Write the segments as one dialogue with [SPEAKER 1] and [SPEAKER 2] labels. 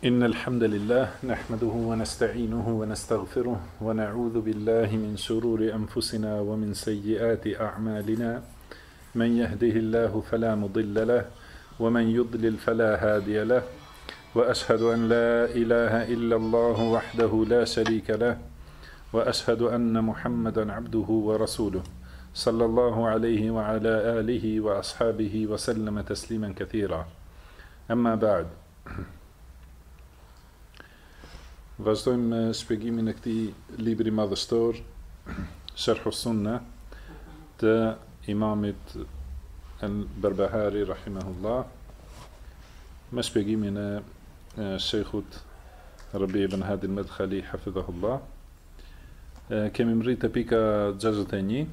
[SPEAKER 1] إن الحمد لله نحمده ونستعينه ونستغفره ونعوذ بالله من شرور أنفسنا ومن سيئات أعمالنا من يهده الله فلا مضل له ومن يضلل فلا هادي له وأشهد أن لا إله إلا الله وحده لا شريك له وأشهد أن محمدا عبده ورسوله صلى الله عليه وعلى آله وأصحابه وسلم تسليما كثيرا أما بعد. Vazhdojmë me shpjegimin e këtij libri madhështor, Sharh as-Sunnah, të imamit al-Barbahari rahimahullah, me shpjegimin e shejkhut Rabi ibn Hadi al-Madkhali hafidhahullah. Kemi mritë te pika 61,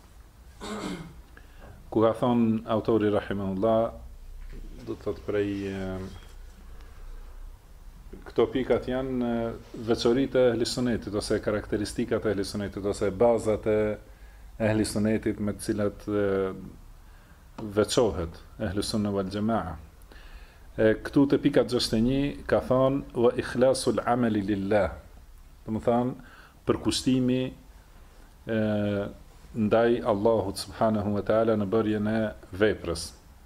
[SPEAKER 1] ku ka thonë autori rahimahullah, do të thotë prej këto pikat janë veçoritë e ehlisonetit, ose karakteristikat e ehlisonetit, ose bazat e ehlisonetit me të cilat veçohet ehlisunna wal jamaa. Këtu te pika 61 ka thonë wa ikhlasul amali lillah, do të thonë përkushtimi ndaj Allahut subhanahu wa taala në bërjen e veprës.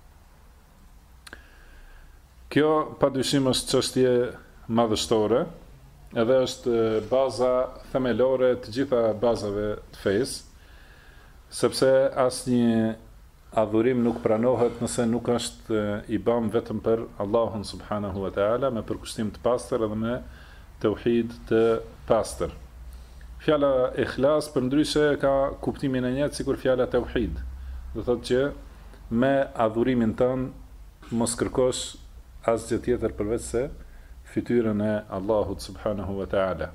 [SPEAKER 1] Kjo padyshim është çështje madhështore, edhe është baza themelore të gjitha bazave të fesë, sepse asnjë adhurim nuk pranohet nëse nuk është i bën vetëm për Allahun subhanahu wa taala, me përkushtim të pastër edhe me tauhid të pastër. Fjala ikhlas përndryshe ka kuptimin e njëjtë sikur fjala tauhid. Do thotë që me adhurimin tënd mos kërkosh asgjë tjetër përveç se fytyrën e Allahut subhanahu wa ta'ala.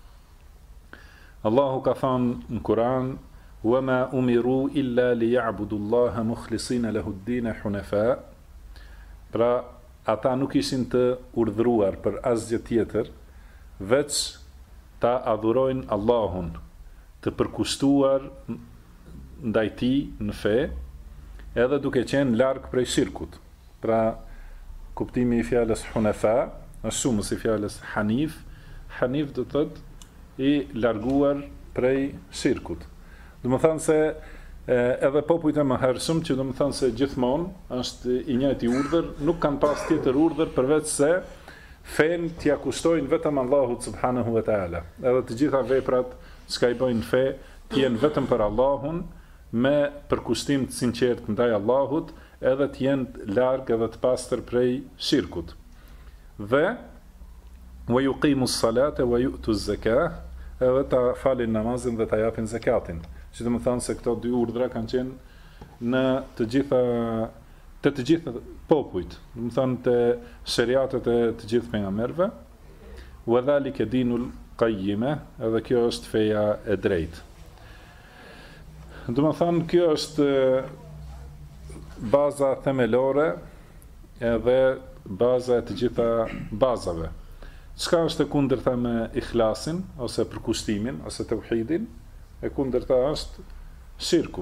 [SPEAKER 1] Allahu ka thënë në Kur'an: "Wa ma umiru illa liya'budu Allaha mukhlisina lahu ad-din hunafa." Pra, ata nuk ishin të urdhëruar për asgjë tjetër, veç ta adhurojnë Allahun, të përkushtuar ndaj tij në fe, edhe duke qenë larg prej shirkut. Pra, kuptimi i fjalës hunafa është shumë si fjalës hanif. Hanif do të thotë i larguar prej shirkut. Do të thonë se edhe popujt e mëhershëm, që do të thonë se gjithmonë është i njëjti urdhër, nuk kanë pas tjetër urdhër përveç se fen t'ia kushtojnë vetëm Allahut subhanahu wa taala. Edhe të gjitha veprat që i bëjnë fe të jenë vetëm për Allahun, me përkushtim të sinqert ndaj Allahut, edhe të jenë larg edhe të pastër prej shirkut. Dhe wa yuqimus salata wa yu'tuz zakah, edhe ta falin namazin dhe ta japin zakatin. Që do të thonë se këto dy urdhra kanë qenë në të gjitha popujt, do të thonë te shariatet e të gjithë pejgamberëve. Wa dhalika dinul qayyima, edhe kjo është feja e drejtë. Do të thonë kjo është baza themelore edhe baza e të gjitha bazave. Çka është e kundërta me ikhlasin, ose përkushtimin, ose tauhidin? E kundërta është shirku.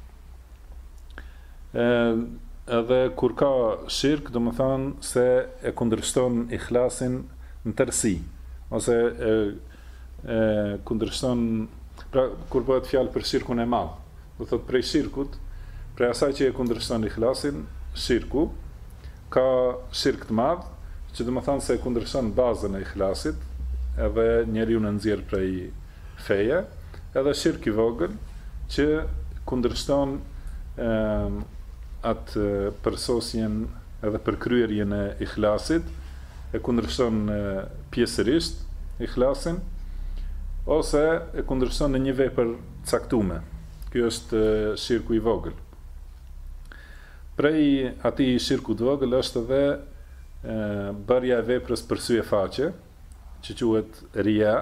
[SPEAKER 1] Edhe kur ka shirk, do të thonë se e kundërshton ikhlasin në tërësi, ose kundërshton, pra kur bëhet fjalë për shirkun e madh, do thotë prej shirkut, prej asaj që e kundërshton ikhlasin, shirku, ka shirk të madh, që do të thonë se e kundërshton bazën e ikhlasit, edhe njeriu në nxjerr prej feje, edhe shirk i vogël, që kundërshton atë përsosjen edhe përkryerjen e ikhlasit, e kundërshton pjesërisht ikhlasin, ose e kundërshton në një vepër caktuar. Ky është shirku i vogël. Prej atij shirku të vogël është edhe bërja e veprës për sy e faqe, që quhet ria.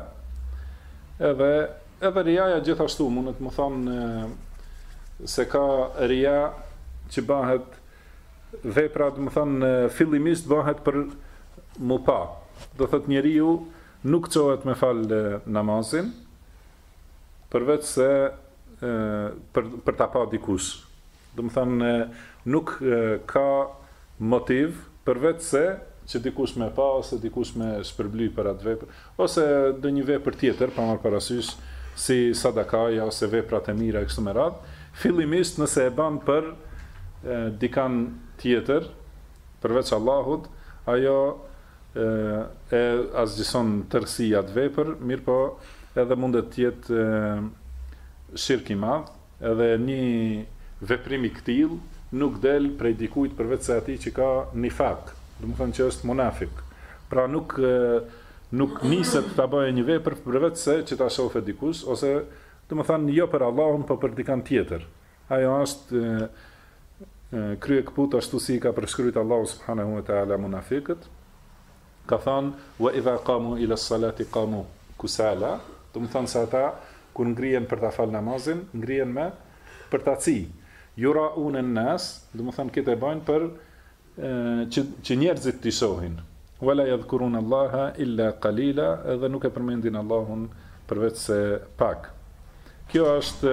[SPEAKER 1] Edhe riaja gjithashtu mund të më thonë se ka ria që bëhet vepra, do të thonë fillimisht bëhet për mu pa. Do thotë njeriu nuk çohet me fal namazin përveç se për ta pa dikush. Do të thonë nuk ka motiv përveç se që dikush me pa, ose dikush me shpërbly për atë vepër, ose do një vepër tjetër, pa marrë parasysh, si sadakaja, ose veprat e mira, e kështu me radhë, fillimisht nëse e ban për dikan tjetër, përveç Allahut, ajo e asgjëson tërësi atë vepër, mirë po edhe mundet tjetë shirk i madh, edhe një veprim i këtill nuk del prej dikujt përveç se atij që ka nifak, do të thonë që është munafik. Pra nuk niset ta bëjë një vepër përveç se që ta shohë dikush, ose do të thonë jo për Allahun, po për dikant tjetër. Ajo është krye këput ashtu si ka përshkruajtur Allahu subhanahu wa taala munafiqët. Ka thënë wa idha qamu ila salati qamu kusala, do të thonë se ata kur ngrihen për ta fal namazin, ngrihen me përtaci. Yuraun an-nas, do të thonë këtë e bajnë për që njerëzit t'i shohin. Wala yadhkurun Allaha illa qalila, edhe nuk e përmendin Allahun përveç se pak. Kjo është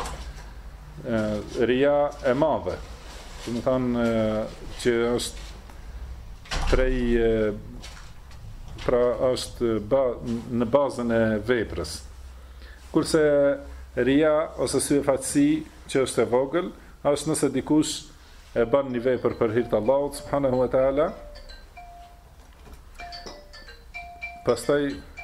[SPEAKER 1] ria e madhe. Do të thonë që është prej pra është në bazën e veprës. Kurse ria ose syfaqësi që është e vogël, është nëse dikush e bën një vepër për hir të Allahut subhanahu wa taala, pastaj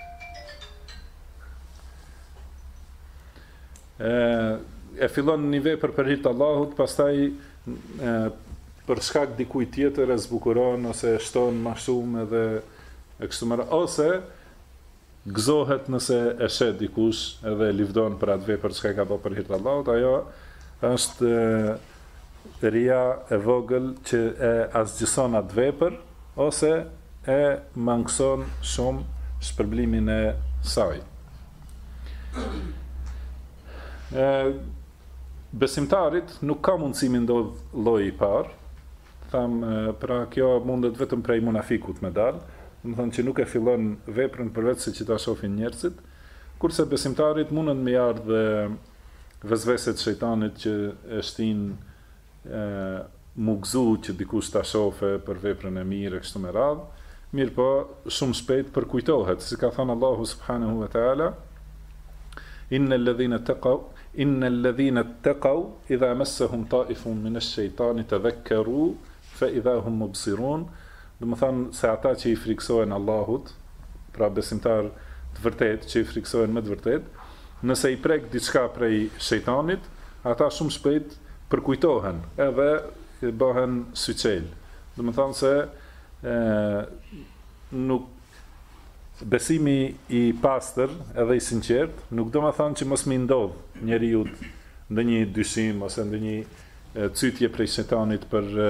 [SPEAKER 1] e fillon një vepër për hir të Allahut, pastaj për shkak dikujt tjetër e zbukuron ose e shton më shumë edhe e kështu me radhë, ose gëzohet nëse e shet dikush edhe livdon për atë vepër që ka bërë për hir të Allahut, ajo është ria e vogël që e asgjëson atë vepër ose e mangëson shumë shpërblimin e saj. Besimtarit nuk ka mundësi me ndodh lloji i parë. Pra kjo mundet vetëm prej munafikut me dalë, do të thonë që nuk e fillon veprën përveç se që ta shohin njerëzit, kurse besimtarit mundën me ardhë vezveset shejtanit që e shtin mu gëzu që dikush ta shofe për veprën e mirë e kështu me radhë, mirë po shumë shpejt përkujtohet, si ka thënë Allahu subhanahu wa taala, innal ladhina taqaw idha massahum ta'ifun min ash-shaytani tadhakkaru fa idha hum mubsirun. Do të thonë se ata që i friksohen Allahut, pra besimtar të vërtet që i friksohen me të vërtet, nëse i prek diçka prej shejtanit, ata shumë shpejt përkujtohen edhe bëhen syçel. Do të thonë se nuk besimi i pastër edhe i sinqert nuk do të thonë që mos më ndodh njeriu ndonjë dyshim ose ndonjë cytje prej shejtanit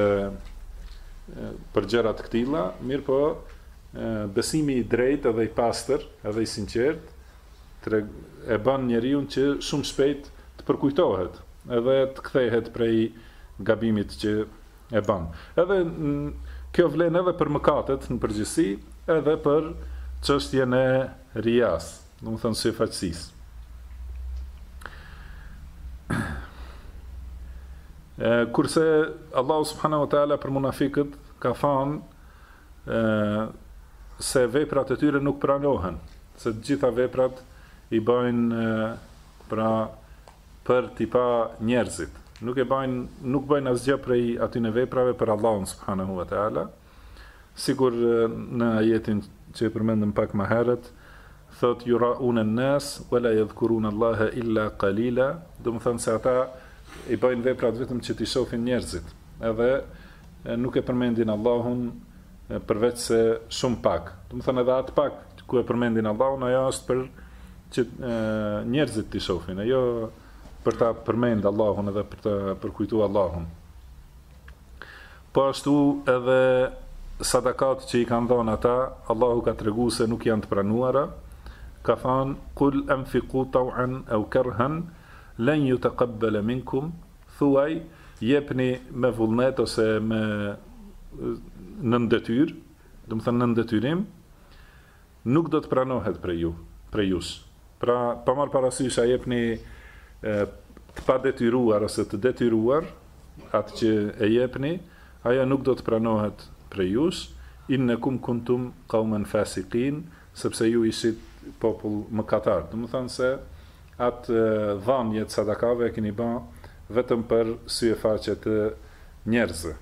[SPEAKER 1] për gjëra të këtilla, mirë po besimi i drejtë edhe i pastër edhe i sinqert e bën njeriu që shumë shpejt të përkujtohet edhe të kthehet prej gabimit që e bën. Edhe kjo vlen edhe për mëkatet në përgjithësi, edhe për çështjen e rias, do të thonë syfaqësisë. Kurse Allahu subhanahu wa taala për munafiqët ka thënë se veprat e tyre nuk pranohen, se të gjitha veprat i bëjnë pra për tipa njerëzit. Nuk bëjnë asgjë prej atyne veprave për Allahun subhanahu wa taala. Sigur në ajetin që e përmendëm pak më herët, thot yuraun an-nas wala yadhkuruna Allaha illa qalila, do të thonë se ata i bëjnë veprat vetëm që t'i shohin njerëzit, edhe nuk e përmendin Allahun përveç se shumë pak. Do të thonë edhe atë pak ku e përmendin Allahun, ajo është për që njerëzit t'i shohin, ajo për ta përmend Allahun edhe për ta përkujtuar Allahun. Po ashtu edhe sadakat që i kanë dhënë ata, Allahu ka treguar se nuk janë të pranuara. Ka thënë kul anfiqu taw'an aw karhan lan yutaqabbala minkum, thuaj jepni me vullnet ose me në detyrë, do të thënë në detyrim, nuk do të pranohet prej jush. Pra, pa marr parasysh a jepni të pa detyruar ose të detyruar atë që e jepni, ajo nuk do të pranohet prej jush, innakum kuntum qauman fasiqin, sepse ju ishit popull mëkatar. Do të thonë se atë dhënie të sadakave e keni bën vetëm për syefaqe të njerëzve.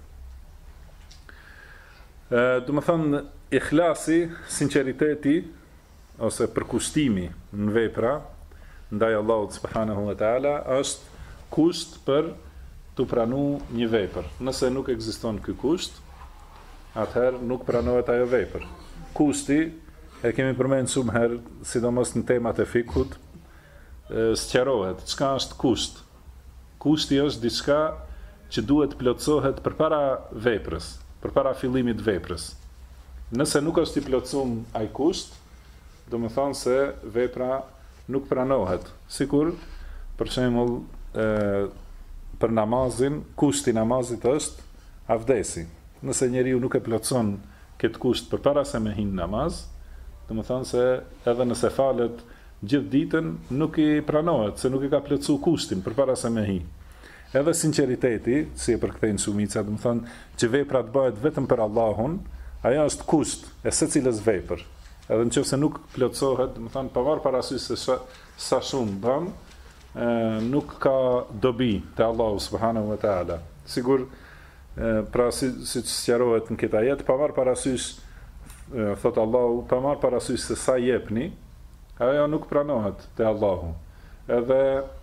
[SPEAKER 1] Do të thonë ikhlasi, sinqeriteti ose përkushtimi në vepra ndaj Allahut subhanahu wa taala është kusht për të pranuar një vepër. Nëse nuk ekziston ky kusht, atëherë nuk pranohet ajo vepër. Kushti e kemi përmendur shumë herë, sidomos në temat e fikut, sqarohet çka është kusht. Kushti është diçka që duhet plotësohet përpara veprës, përpara fillimit të veprës. Nëse nuk është i plotësuar ai kusht, do të thonë se vepra nuk pranohet. Sikur për shembull për namazin, kushti i namazit është avdesi. Nëse njeriu nuk e plotëson këtë kusht përpara se me hin namaz, do të thonë se edhe nëse falet gjithë ditën nuk i pranohet, se nuk i ka plotësuar kushtin përpara se me hi. Edhe sinqeriteti, si e përkthejnë shumica, do të thonë që vepra të bëhet vetëm për Allahun, ajo është kusht e secilës vepër. Edhe nëse nuk plotësohet, do të thonë pavarë parasysh se sa shumë bën, nuk ka dobi te Allahu subhanahu wa taala. Sigur, pra si sqarohet në këtë ajet, pavarë parasysh, thot Allahu, pavarë parasysh se sa jepni, ajo nuk pranohet te Allahu. Edhe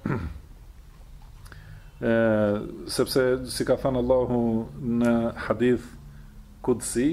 [SPEAKER 1] sepse si ka thënë Allahu në hadith kudsi,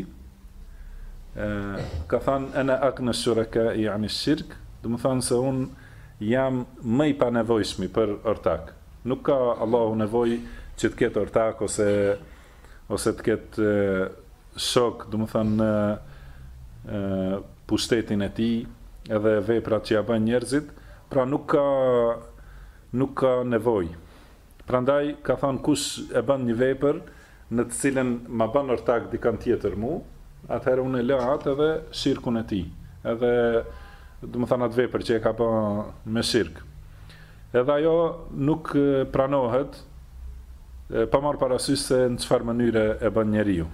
[SPEAKER 1] ka thënë ana akna shuraka yani shirk, do të thonë se un jam më i panevojshmi për ortak. Nuk ka Allahu nevojë që të ketë ortak ose të ketë shok, do të thonë pushtetin e tij edhe veprat që ja bën njerëzit, pra nuk ka nevojë. Prandaj ka thënë kush e bën një vepër në të cilën ma bën ortak dikant tjetër mu, atëherë unë e lë atë edhe shirkun e tij. Edhe do të thonë atë vepër që e ka bën me shirk. Edhe ajo nuk pranohet pa marrë parasysh se në çfarë mënyre e bën njeriu.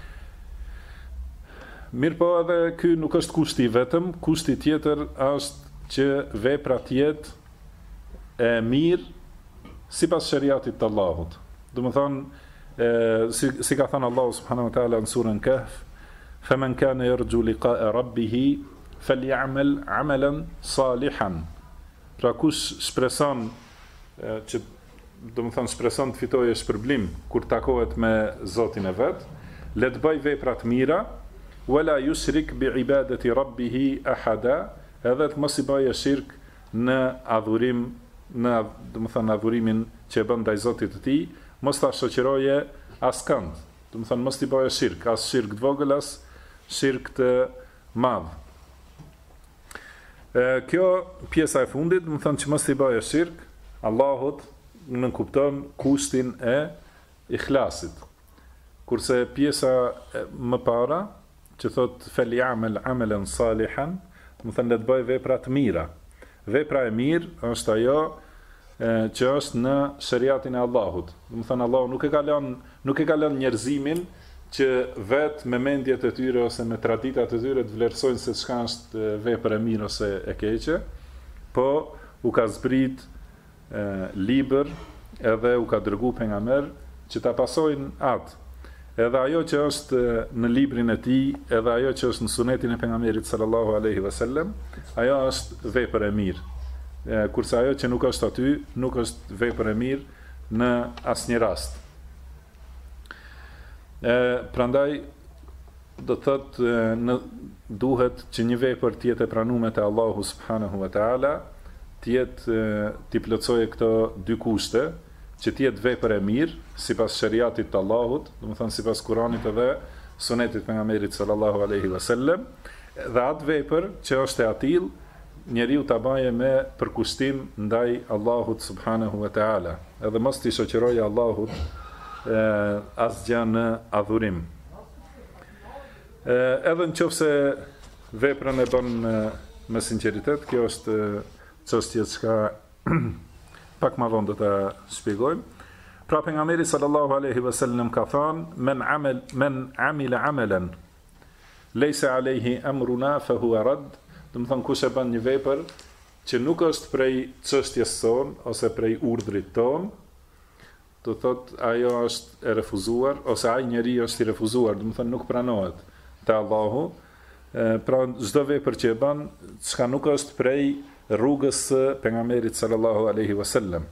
[SPEAKER 1] Mirë po edhe ky nuk është kushti vetëm, kushti tjetër është që vepra të jetë e mirë sipas shariatit të Allahut. Do të thonë si ka thënë Allahu subhanahu wa taala në surën Kahf, "Faman kana yarju liqa'a rabbih falyamal 'amalan salihan." Pra kush shpreson që do të thonë shpreson të fitojë shpërblim kur takohet me Zotin e vet, le të bëj vepra të mira, wala yushrik bi ibadati rabbih ahada, edhe të mos i bëjë shirk në adhurim, do të thonë adhurimin që e bën ndaj Zotit të tij, mos ta shoqëroje askënd. Do të thonë mos i bëjë shirk, as shirk të vogël, as shirk të madh. Kjo pjesa e fundit, do të thonë që mos i bëjë shirk Allahut, në kupton kushtin e ikhlasit. Kurse pjesa më para, që thot "Falyamal 'amalan salihan", do të thonë le të bëj vepra të mira. Vepra e mirë është ajo që është në shariatin e Allahut. Do të thonë Allahu nuk e ka lënë njerëzimin që vetë me mendjet e tyre ose me traditat e tyre të vlerësojnë se çka është vepër e mirë ose e keqe, po u ka zbrit libër edhe u ka dërgu pejgamber që ta pasojnë atë. Edhe ajo që është në librin e tij, edhe ajo që është në sunetin e pejgamberit sallallahu alaihi wasallam, ajo është vepër e mirë. Kurse ajo që nuk është aty, nuk është vepër e mirë në asnjë rast. Prandaj do thotë duhet që një vepër të jetë e pranuar te Allahu subhanahu wa taala, të jetë të plotësojë këto dy kushte, që të jetë vepër e mirë sipas shariatit të Allahut, do të thonë sipas Kuranit edhe sunetit të pejgamberit sallallahu alaihi wasallam, dhe atë vepër që është e atill, njeriu ta baje me përkushtim ndaj Allahut subhanahu wa taala, edhe mos t'i shoqërojë Allahut asgjë në adhurim. Edhe nëse veprën e bën me sinqeritet, kjo është çështje që pak më vonë do ta shpjegojmë. Pra pejgamberi sallallahu alaihi wasallam ka thënë: "Men amila amalan lejse alejhi amruna fa huwa rad, do të thonë kush e bën një vepër që nuk është prej çështjes son ose prej urdhrit ton, do thot ajo është e refuzuar ose ai njeriu është i refuzuar, do të thonë nuk pranohet te Allahu. Pra çdo vepër që e bën, çka nuk është prej rrugës së pejgamberit sallallahu alaihi wasallam.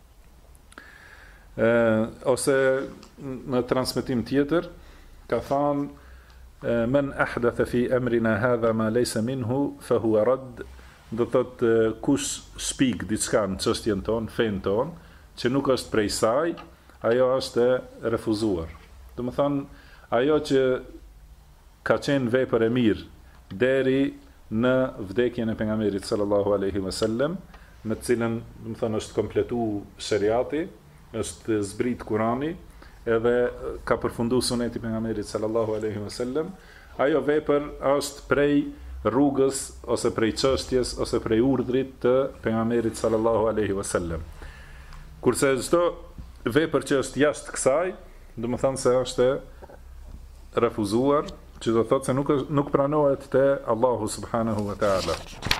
[SPEAKER 1] Ose në transmetim tjetër ka thënë men ahdatha fi amrina hadha ma laysa minhu fa huwa radd, do thot kush shpik diçka në çështjen tonë, fen tonë, që nuk është prej saj, ajo është e refuzuar. Do të thonë ajo që ka qenë vepër e mirë deri në vdekjen e pejgamberit sallallahu alaihi wasallam, me të cilën do të thonë është kompletuar shariati, është zbrit Kurani, edhe ka përfunduar suneti i pejgamberit sallallahu alaihi wasallam, ajo vepër është prej rrugës ose prej çështjes ose prej urdhrit të pejgamberit sallallahu alaihi wasallam. Kurse çdo vepër që është jashtë kësaj, do të thonë se është refuzuar, që do thotë se nuk pranohet te Allahu subhanahu wa taala.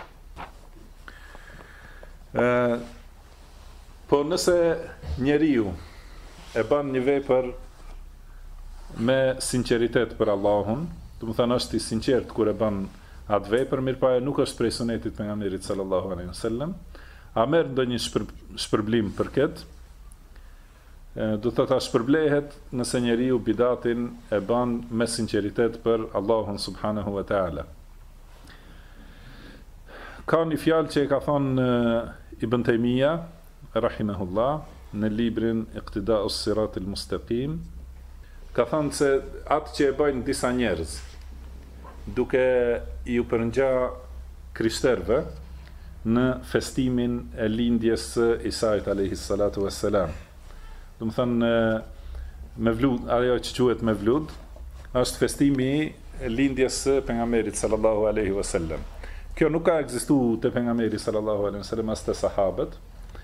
[SPEAKER 1] Po nëse njeriu e bën një vepër me sinqeritet për Allahun, do të thonë është i sinqert kur e bën atë vepër, mirë pa nuk është prej sunetit pejgamberit sallallahu alaihi wasallam, a merr ndonjë shpërblim për këtë, do të thotë shpërblehet nëse njeriu bidatin e bën me sinqeritet për Allahun subhanahu wa taala. Ka një fjalë që e ka thënë Ibn Taymija rahimahullah në librin Iqtida'us Siratil Mustaqim, ka thënë se atë që e bëjnë disa njerëz duke ju përngja krishterëve në festimin e lindjes së Isait alayhi salatu wassalam. Do të thonë Mevlud, ajo që quhet Mevlud, është festimi i lindjes së pejgamberit sallallahu alaihi wasallam. Kjo nuk ka ekzistuar te pejgamberi sallallahu alaihi wasallam as te sahabët.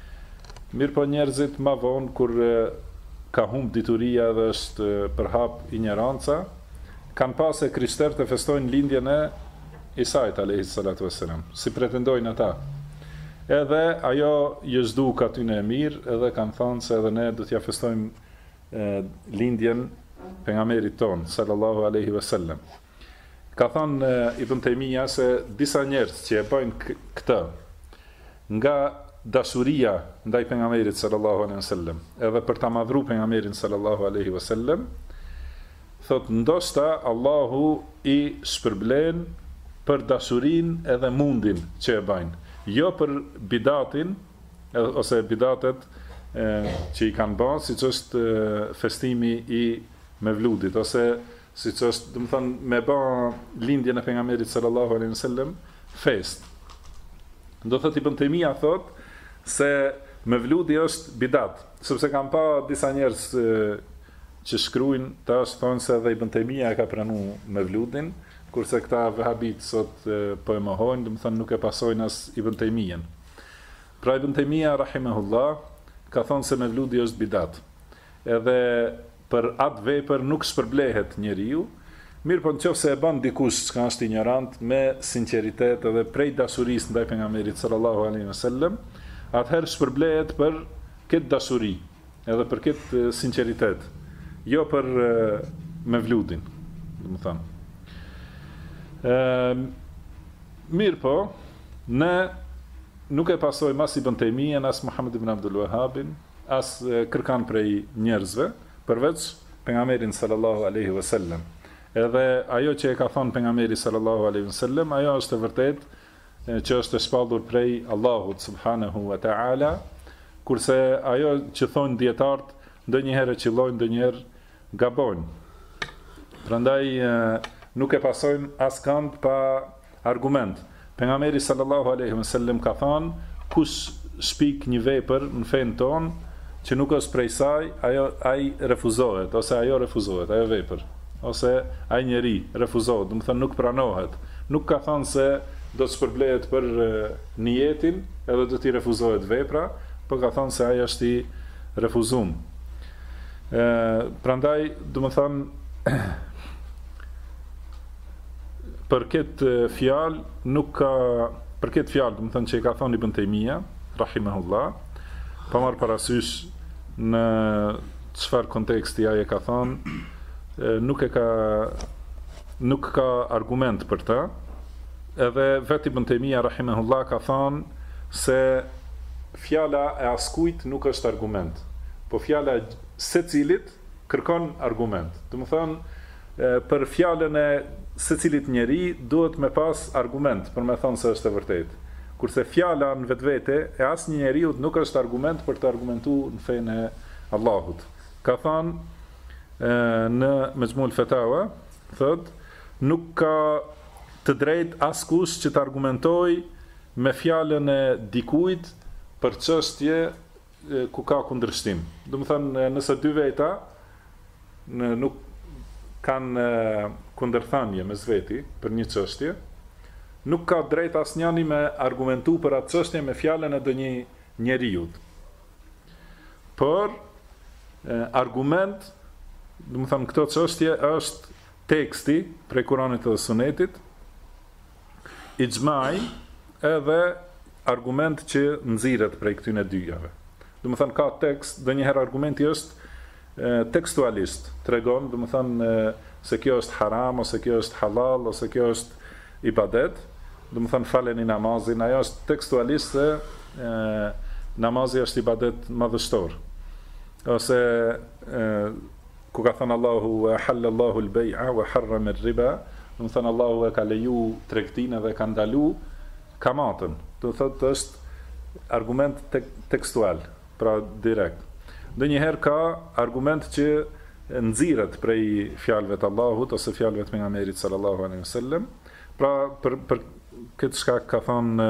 [SPEAKER 1] Mirë po njerëzit ma vonë kur ka humb dituria dhe është përhap ignoranca, kanë pasë krishterë të festojnë lindjen e Isait alayhi salatu wassalam, si pretendojnë ata. Edhe ajo jëzduk aty në e mirë, edhe kanë thonë se edhe ne do t'ja festojmë lindjen pejgamberit ton sallallahu alaihi wasallam. Ka thonë Ibn Taymija se disa njerëz që e bëjnë këtë nga dashuria ndaj pejgamberit sallallahu alaihi wasallam, edhe për ta madhruar pejgamberin sallallahu alaihi wasallam, thot ndoshta Allahu i shpërblen për dashurinë edhe mundin që e bajnë, jo për bidatin ose bidatet që i kanë bërë, siç është festimi i Mevludit, ose siç është, do të thonë, me bë lindjen e pejgamberit sallallahu alaihi wasallam fest. Do thotë Ibn Taymija thot se Mevludi është bidat, sepse kanë pa disa njerëz që shkruajnë tash thonë se edhe Ibn Taymija e ka pranuar Mevludin, kurse këta vehabit sot po e mohojnë, do të thonë nuk e pasojnë as Ibn Taymijen. Pra Ibn Taymija rahimahullah ka thonë se Mevludi është bidat. Edhe për atë vepër nuk shpërblehet njeriu, mirë po nëse e bën dikush që është ignorant me sinqeritet edhe prej dashurisë ndaj pejgamberit sallallahu alaihi wasallam, atëherë shpërblehet për këtë dashuri, edhe për këtë sinqeritet, jo për Mevludin, do të thonë. Mirë po, ne nuk e pasojmë as Ibn Taymijen, as Muhammed ibn Abdul Wahhabin, as kërkan prej njerëzve, përveç pejgamberin sallallahu alaihi wasallam. Edhe ajo që e ka thonë pejgamberi sallallahu alaihi wasallam, ajo është e vërtetë që është e shpallur prej Allahut subhanahu wa ta'ala, kurse ajo që thonë dietarët ndonjëherë qillojnë, ndonjëherë gabojnë. Prandaj nuk e pasojmë askënd pa argument. Pejgamberi sallallahu alaihi wasallam ka thënë, kush shpik një vepër në fen ton që nuk është prej saj, ai refuzohet, ose ajo refuzohet, ajo vepër, ose ai njeri refuzohet, do të thonë nuk pranohet. Nuk ka thënë se do të shpërblehet për niyetin, edhe do t'i refuzohet vepra, por ka thënë se ai është i refuzuar. Prandaj, do të thonë për këtë fjalë nuk ka, për këtë fjalë, do të thënë që i ka thonë Ibn Taymija, rahimahullah, pa marrë parasysh në çfarë konteksti ai e ka thonë, nuk ka argument për ta. Edhe vetë Ibn Taymija rahimahullah ka thonë se fjala e askujt nuk është argument, po fjala e secilit kërkon argument. Do të thonë, për fjalën e secilit njeri duhet me pas argument për me thonë se është e vërtetë. Kurse fjala në vetvete e asnjë njeriu nuk është argument për të argumentuar në fenë e Allahut. Ka thonë në Majmu'ul Fatawa, thot, nuk ka të drejtë askush që të argumentoj me fjalën e dikujt për çështje ku ka kundërshtim. Do të thënë, nëse dy veta nuk kanë kundërthënie mes veti për një çështje, nuk ka drejt asnjëri me argumentu për atë çështje me fjalën e ndonjë njeriu. Por argument, do të thënë, këto çështje është teksti prej Kuranit dhe Sunetit, ixhmai edhe argument që nxirret prej këtyne dyjave. Do të thënë, ka tekst, ndonjëherë argumenti është tekstualist, tregon, do të thënë, se kjo është haram, ose kjo është halal, ose kjo është ibadet, do të thënë faleni namazin, ajo është tekstualist se namazi është ibadet madhështor. Ose ku ka thënë Allahu halallahu al-bay'a wa harrama ar-riba, do të thënë Allahu e ka leju tregtinë dhe ka ndalu kamatën. Do të thotë është argument tekstual, pra direkt. Ndonjëherë ka argument që nxirret prej fjalëve të Allahut ose fjalëve të pejgamberit sallallahu alaihi wasallam. Pra për këtë shkak ka thonë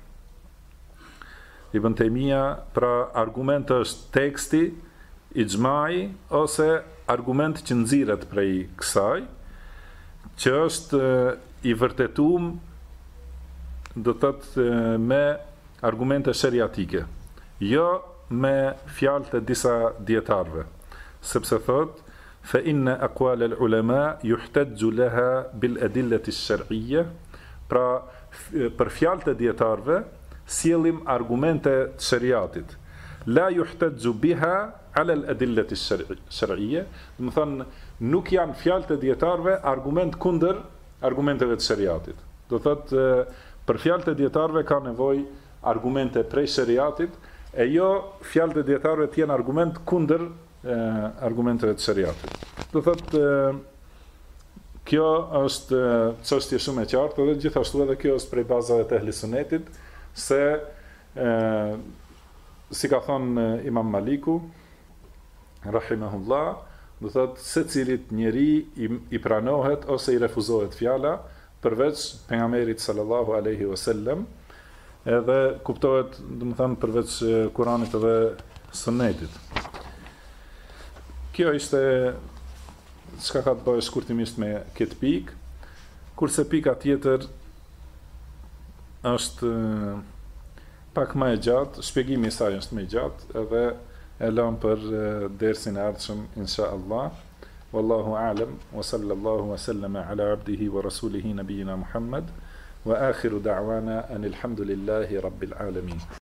[SPEAKER 1] Ibn Taymija, pra argument është teksti, ixhmai ose argument që nxirret prej kësaj, që është i vërtetuar, do të thotë, me argumente sheriatike, jo me fjalët e disa dietarëve, sepse thot fa inna aqwal al-ulama yuhtajju laha bil adillati ash-shar'iyya, pra për fjalët e dietarëve sjellim argumente të shariatit, la yuhtajju biha ala al-adillati ash-shar'iyya, do të thonë nuk janë fjalët e dietarëve argument kundër argumenteve të shariatit. Do thotë për fjalët e dietarëve ka nevojë argumente prej shariatit, e jo fjalët e dietarëve të jenë argument kundër argumenteve të shariatit. Do thotë kjo është çështje shumë e qartë, dhe gjithashtu edhe kjo është prej bazave të ehli sunetit, se si ka thonë Imam Maliku rahimahullah, do thotë secilit njeri i pranohet ose i refuzohet fjala përveç pejgamberit sallallahu alaihi wasallam, edhe kuptohet, do të thënë, përveç Kuranit edhe Sunetit. Kjo ishte çka ka të bëjë shkurtimisht me këtë pikë, kurse pika tjetër është pak më e gjatë, shpjegimi i saj është më i gjatë, edhe e lëm për dersin e ardhshëm inshallah. Wallahu a'lam, wa sallallahu wa sallama ala abdihi wa rasulihi nabiyina Muhammad, wa akhiru da'wana anil hamdulillahi rabbil alamin.